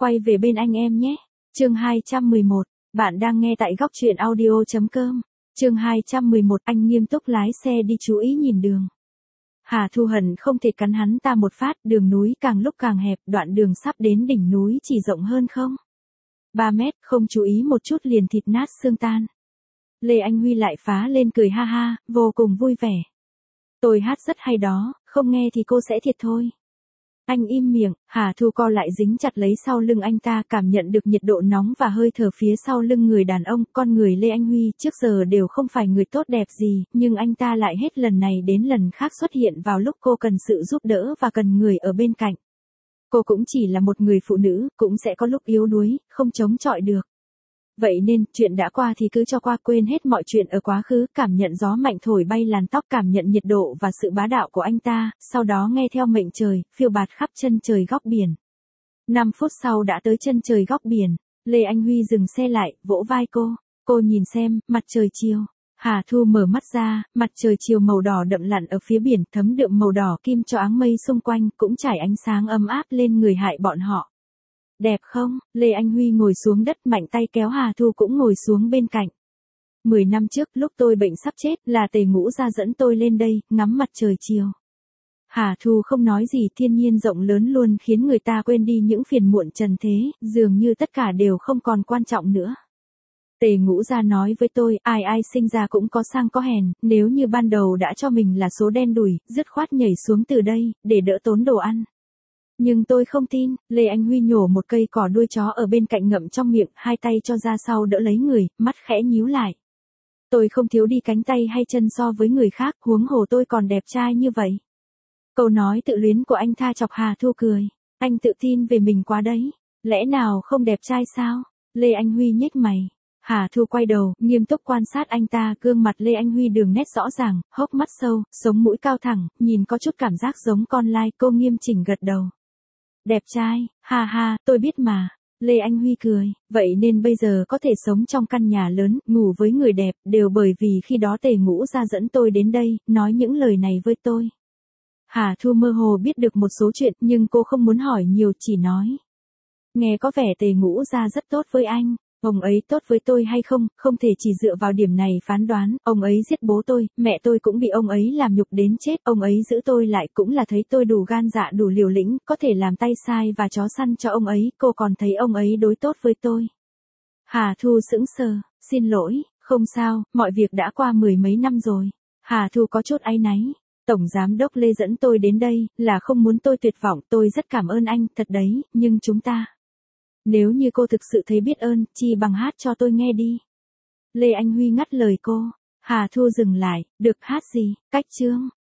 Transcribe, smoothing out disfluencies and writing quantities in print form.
Quay về bên anh em nhé. Chương 211, bạn đang nghe tại góc truyện audio.com. Chương 211, anh nghiêm túc lái xe đi chú ý nhìn đường. Hà Thu hận không thể cắn hắn ta một phát, đường núi càng lúc càng hẹp, đoạn đường sắp đến đỉnh núi chỉ rộng hơn không 3 mét, không chú ý một chút liền thịt nát xương tan. Lê Anh Huy lại phá lên cười ha ha, vô cùng vui vẻ. Tôi hát rất hay đó, không nghe thì cô sẽ thiệt thôi. Anh im miệng, Hà Thu co lại dính chặt lấy sau lưng anh ta, cảm nhận được nhiệt độ nóng và hơi thở phía sau lưng người đàn ông. Con người Lê Anh Huy trước giờ đều không phải người tốt đẹp gì, nhưng anh ta lại hết lần này đến lần khác xuất hiện vào lúc cô cần sự giúp đỡ và cần người ở bên cạnh. Cô cũng chỉ là một người phụ nữ, cũng sẽ có lúc yếu đuối, không chống chọi được. Vậy nên, chuyện đã qua thì cứ cho qua, quên hết mọi chuyện ở quá khứ, cảm nhận gió mạnh thổi bay làn tóc, cảm nhận nhiệt độ và sự bá đạo của anh ta, sau đó nghe theo mệnh trời, phiêu bạt khắp chân trời góc biển. 5 phút sau đã tới chân trời góc biển, Lê Anh Huy dừng xe lại, vỗ vai cô nhìn xem, mặt trời chiều. Hà Thu mở mắt ra, mặt trời chiều màu đỏ đậm lặn ở phía biển, thấm đượm màu đỏ kim cho áng mây xung quanh, cũng trải ánh sáng ấm áp lên người hại bọn họ. Đẹp không? Lê Anh Huy ngồi xuống đất, mạnh tay kéo Hà Thu cũng ngồi xuống bên cạnh. 10 năm trước, lúc tôi bệnh sắp chết, là Tề Ngũ Gia dẫn tôi lên đây, ngắm mặt trời chiều. Hà Thu không nói gì, thiên nhiên rộng lớn luôn khiến người ta quên đi những phiền muộn trần thế, dường như tất cả đều không còn quan trọng nữa. Tề Ngũ Gia nói với tôi, ai sinh ra cũng có sang có hèn, nếu như ban đầu đã cho mình là số đen đủi, dứt khoát nhảy xuống từ đây, để đỡ tốn đồ ăn. Nhưng tôi không tin. Lê Anh Huy nhổ một cây cỏ đuôi chó ở bên cạnh ngậm trong miệng, hai tay cho ra sau đỡ lấy người, mắt khẽ nhíu lại. Tôi không thiếu đi cánh tay hay chân so với người khác, huống hồ tôi còn đẹp trai như vậy. Câu nói tự luyến của anh tha chọc Hà Thu cười. Anh tự tin về mình quá đấy. Lẽ nào không đẹp trai sao? Lê Anh Huy nhếch mày. Hà Thu quay đầu, nghiêm túc quan sát anh ta, gương mặt Lê Anh Huy đường nét rõ ràng, hốc mắt sâu, sống mũi cao thẳng, nhìn có chút cảm giác giống con lai, cô nghiêm chỉnh gật đầu. Đẹp trai, ha ha, tôi biết mà. Lê Anh Huy cười, vậy nên bây giờ có thể sống trong căn nhà lớn, ngủ với người đẹp, đều bởi vì khi đó Tề Ngũ Gia dẫn tôi đến đây, nói những lời này với tôi. Hà Thu mơ hồ biết được một số chuyện, nhưng cô không muốn hỏi nhiều, chỉ nói. Nghe có vẻ Tề Ngũ Gia rất tốt với anh. Ông ấy tốt với tôi hay không, không thể chỉ dựa vào điểm này phán đoán. Ông ấy giết bố tôi, mẹ tôi cũng bị ông ấy làm nhục đến chết. Ông ấy giữ tôi lại cũng là thấy tôi đủ gan dạ đủ liều lĩnh, có thể làm tay sai và chó săn cho ông ấy. Cô còn thấy ông ấy đối tốt với tôi. Hà Thu sững sờ, xin lỗi, không sao, mọi việc đã qua 10 mấy năm rồi. Hà Thu có chút áy náy. Tổng Giám đốc Lê dẫn tôi đến đây, là không muốn tôi tuyệt vọng, tôi rất cảm ơn anh, thật đấy, nhưng chúng ta... Nếu như cô thực sự thấy biết ơn, chi bằng hát cho tôi nghe đi. Lê Anh Huy ngắt lời cô. Hà Thu dừng lại, được hát gì, cách chương.